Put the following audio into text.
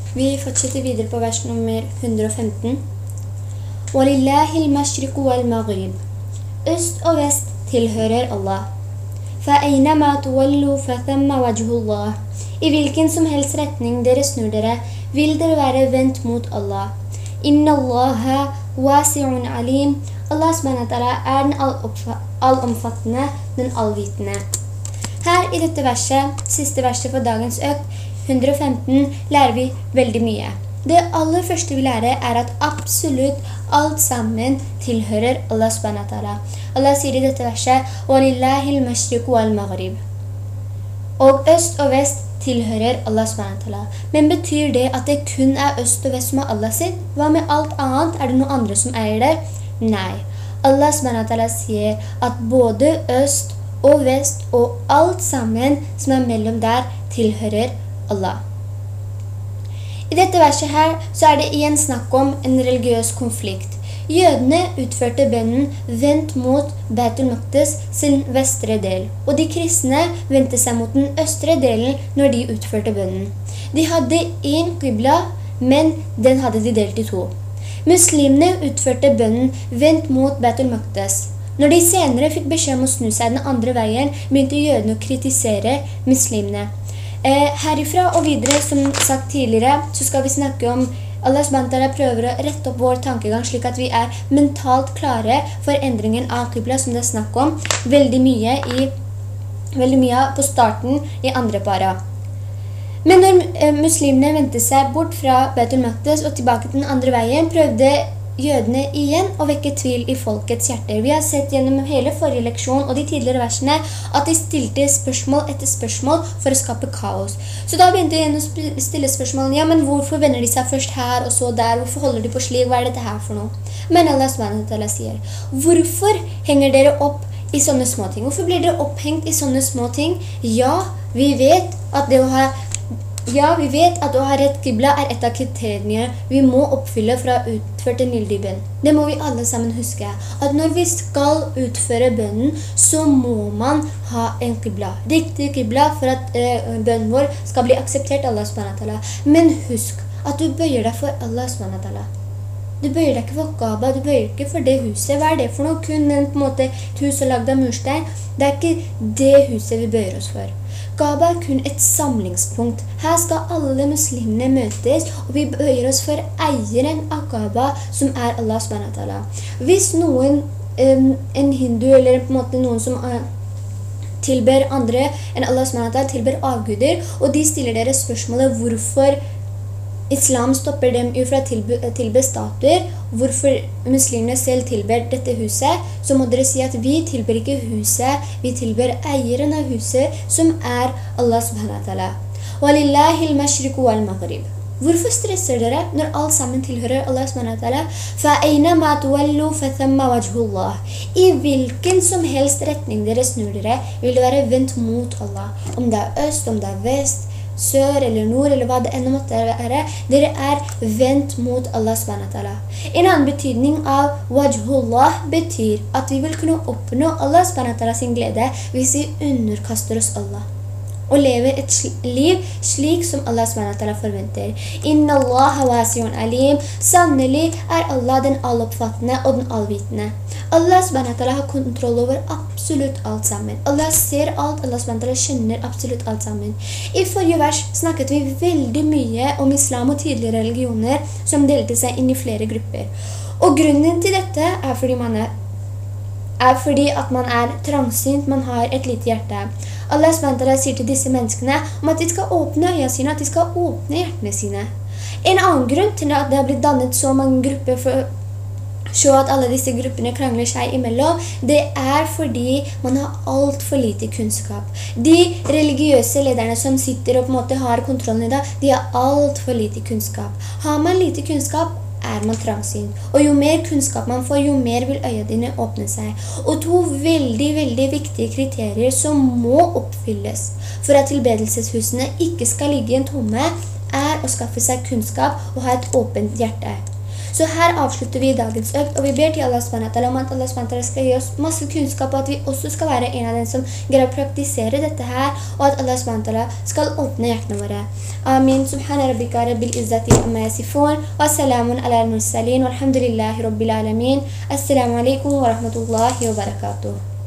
Vi fortsetter videre på vers nummer 115. وَلِلَّهِ الْمَشْرِقُ وَالْمَغْرِبُ. Øst og vest tilhører Allah. فَأَيْنَمَا تُوَلُّوا فَثَمَّ وَجْهُ اللَّهِ. I hvilken som helst retning dere snur dere, vil dere være vendt mot Allah. Inna Allaha wasi'un alim. Allah SWT er den allomfattende, den allvitende. Her i dette verset, siste verset for dagens økt, 115, lærer vi veldig mye. Det aller første vi lærer er at absolutt alt sammen tilhører Allah SWT. Allah sier i dette verset, وَلِلَّهِ الْمَشْرِقُ وَالْمَغْرِبُ. Og øst og vest tilhører Allah SWT. Men betyr det at det kun er øst og vest som er Allah sitt? Hva med alt annet? Er det noen andre som eier det? Nei. Allah SWT sier at både øst og vest og alt sammen som er mellom der tilhører Allah. I dette verset her så er det igjen snakk om en religiøs konflikt. Jødene utførte bønnen vendt mot Beit al-Maqdis sin vestre del, og de kristne vendte seg mot den østre delen når de utførte bønnen. De hadde en qibla, men den hadde de delt i to. Muslimene utførte bønnen vendt mot Beit al-Maqdis. Når de senere fikk beskjed om å snu seg den andre veien, begynte jødene å kritisere muslimene. Herifra og videre, som sagt tidligere, så skal vi snakke om Allah SWT prøver å rette opp vår tankegang slik at vi er mentalt klare for endringen av qibla som det er snakk om veldig mye på starten i andre para. Men når muslimene vendte seg bort fra Beit al-Maqdis og tilbake til den andre veien, prøvde jødene igjen å vekke tvil i folkets hjerter. Vi har sett gjennom hele forrige leksjon og de tidligere versene at de stilte spørsmål etter spørsmål for å skape kaos. Så da begynte de igjen å stille spørsmål. Ja, men hvorfor vender de seg først her og så der? Hvorfor holder de på slik? Hva er dette her for noe? Men Allah SWT sier, hvorfor henger dere opp i sånne små ting? Hvorfor blir dere opphengt i sånne små ting? Ja, vi vet at å ha rett qibla er et av kriteriene vi må oppfylle for å utføre den gyldige bønn. Det må vi alle sammen huske, at når vi skal utføre bønnen, så må man ha en qibla. Riktig qibla for at bønnen vår skal bli akseptert av Allah SWT. Men husk at du bøyer deg for Allah SWT. Du bøyer deg ikke for Kaaba, du bøyer ikke for det huset. Hva er det for noe? Kun en på en måte et hus lagd av murstein. Det er ikke det huset vi bøyer oss for. Kaaba er kun et samlingspunkt. Her skal alle muslimene møtes, og vi bøyer oss for eieren av Kaaba, som er Allah SWT. Hvis noen, en hindu eller på en måte noen som tilber andre enn Allah SWT, tilber avguder, og de stiller dere spørsmålet hvorfor Islam stopper dem fra å tilbe statuer, hvorfor muslimene selv tilber dette huset, så må dere si at vi tilber ikke huset, vi tilber eieren av huset, som er Allah subhanahu. وَلِلَّهِ الْمَشْرِقُ وَالْمَغْرِبُ. Hvorfor stresser dere når alt sammen tilhører Allah subhanahu? فَأَيْنَمَا تُوَلُّوا فَثَمَّ وَجْهُ اللَّهِ. I hvilken som helst retning dere snur dere, vil det være vendt mot Allah. Om det er øst, om det er vest, sør eller nord, eller hva det enda måtte være, dere er vendt mot Allah SWT. En annen betydning av wajhullah betyr at vi vil kunne oppnå Allah SWT sin glede hvis vi underkaster oss Allah og lever et liv slik som Allah SWT forventer. Inna Allaha wasi'un alim. Sannelig er Allah den alloppfattende og den allvitende. Allah SWT har kontroll over absolutt alt sammen. Allah ser alt, Allah SWT skjønner absolutt alt sammen. I forrige vers snakket vi veldig mye om islam og tidligere religioner som delte seg inn i flere grupper. Og grunnen til dette er fordi at man er trangsynt, man har et lite hjerte. Allah SWT sier til disse menneskene om at de skal åpne øynene sine, at de skal åpne hjertene sine. En annen grunn til at det har blitt dannet så mange grupper for så at alle disse gruppene krangler seg imellom, det er fordi man har alt for lite kunnskap. De religiøse lederne som sitter og på en måte har kontrollen i dag, de har alt for lite kunnskap. Har man lite kunnskap, er man trangsynt. Og jo mer kunnskap man får, jo mer vil øynene dine åpne seg. Og to veldig viktige kriterier som må oppfylles for at tilbedelseshusene ikke skal ligge i en tomme, er å skaffe seg kunnskap og ha et åpent hjerte. Så her avslutter vi dagens økt, og vi ber til Allah SWT om at Allah SWT skal gi oss masse kunnskap, og at vi også skal være en av dem som greier å praktisere dette her, og at Allah SWT skal åpne hjertene våre. Amin. Subhana rabbika rabbil izzati amma yasifun, wa salamun ala al-mursalin, walhamdulillahi rabbil alamin. Assalamu alaikum wa rahmatullahi wa barakatuh.